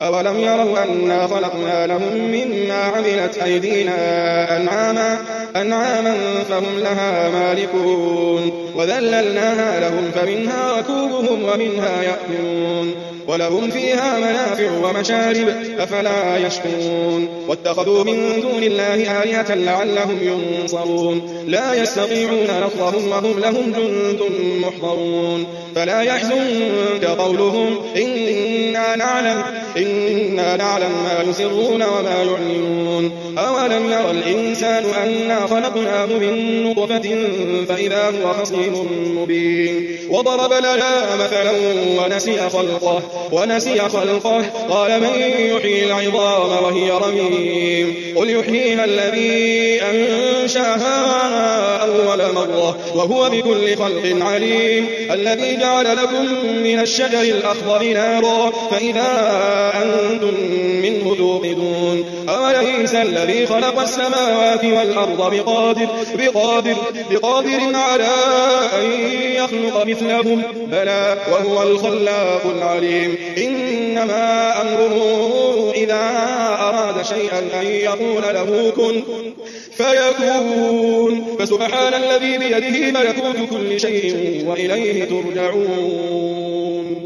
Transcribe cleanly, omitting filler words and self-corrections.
أولم يروا أنا خلقنا لهم مما عملت أيدينا أنعاما فهم لها مالكون وذللناها لهم فمنها ركوبهم ومنها يأكلون ولهم فيها منافع ومشارب أفلا يشكرون واتخذوا من دون الله آلهة لعلهم ينصرون لا يستطيعون نصرهم وهم لهم جند محضرون فلا يحزنك قولهم إنا نعلم ما يسرون وما يعلنون أولم يرى الإنسان أنا خلقناه من نطفة فإذا هو خصيم مبين وضرب لنا مثلا ونسي خلقه قال من يحيي العظام وهي رميم قل يحييها الذي أنشأها أول مرة وهو بكل خلق عليم الذي جعل لكم من الشجر الأخضر نارا فإذا أنتم منه توقدون أوليس الذي خلق السماوات والأرض بقادر على أن يخلق مثلهم بلى وهو الخلاق العليم إنما أمره إذا أراد شيئا أن يقول له كن فيكون فسبحان الذي بيده ملكوت كل شيء وإليه ترجعون